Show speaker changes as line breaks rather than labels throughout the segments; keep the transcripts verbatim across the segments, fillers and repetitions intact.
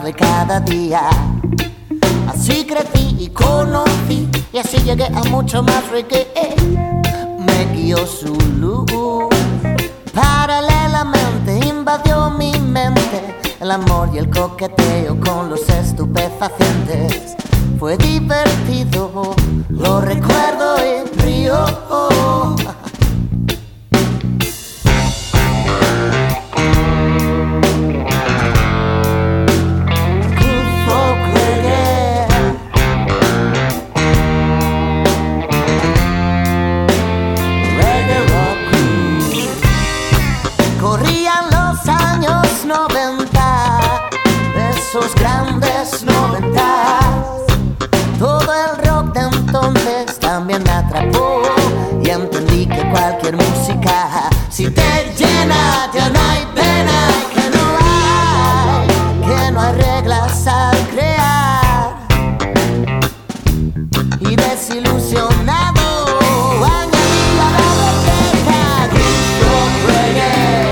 amarle cada día. Así crecí y conocí, y así llegué a mucho más reggae. Me guió su luz, paralelamente invadió mi mente. El amor y el coqueteo con los estupefacientes. Fue divertido, lo recuerdo y río. Corrían los años noventa, esos grandes noventas. Todo el rock de entonces también me atrapó y entendí que cualquier música, si te llena, ya no hay pena, que no hay, que no hay reglas al crear. Y desilusionado añadí a la receta groove rock reggae.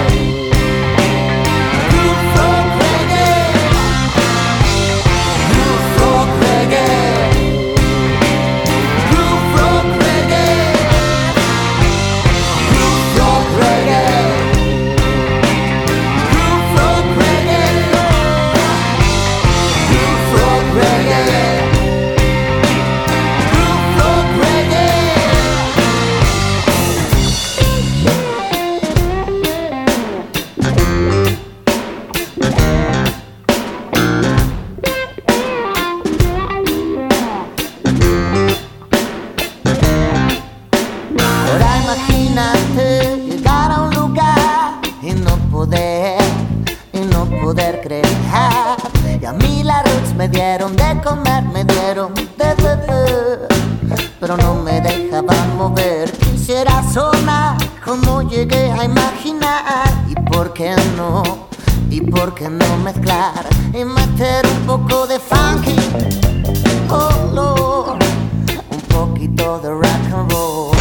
Imagínate llegar a un lugar y no poder, y no poder creer. Y a mí las roots me dieron de comer, me dieron de beber, pero no me dejaban mover. Quisiera sonar como llegué a imaginar. ¿Y por qué no? ¿Y por qué no mezclar y meter un poco de funky? Oh Lord, un poquito de rock and roll.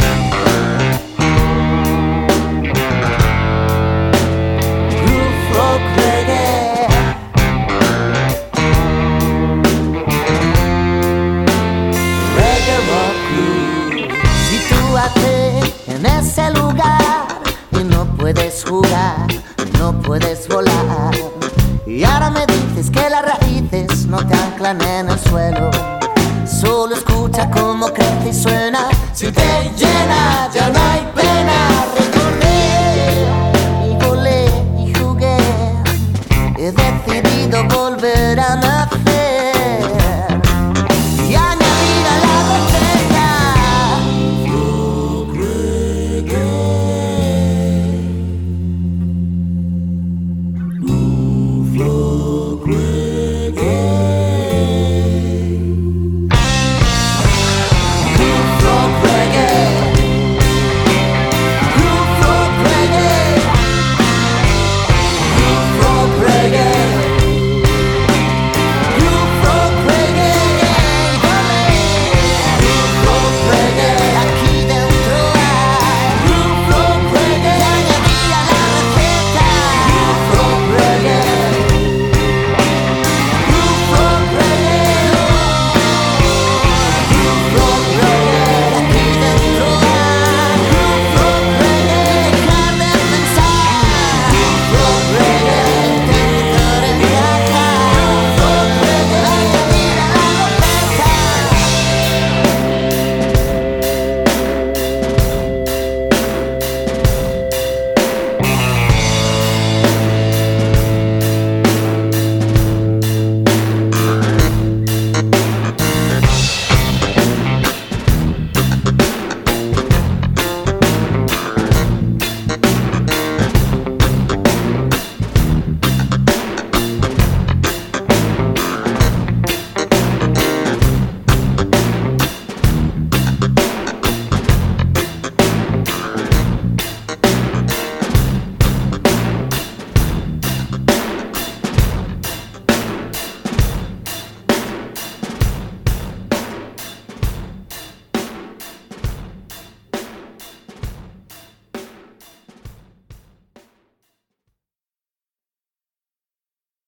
En ese lugar y no puedes jugar, no puedes volar. Y ahora me dices que las raíces no te anclan en el suelo. Solo escucha cómo crece y suena. Si te llena, ya no hay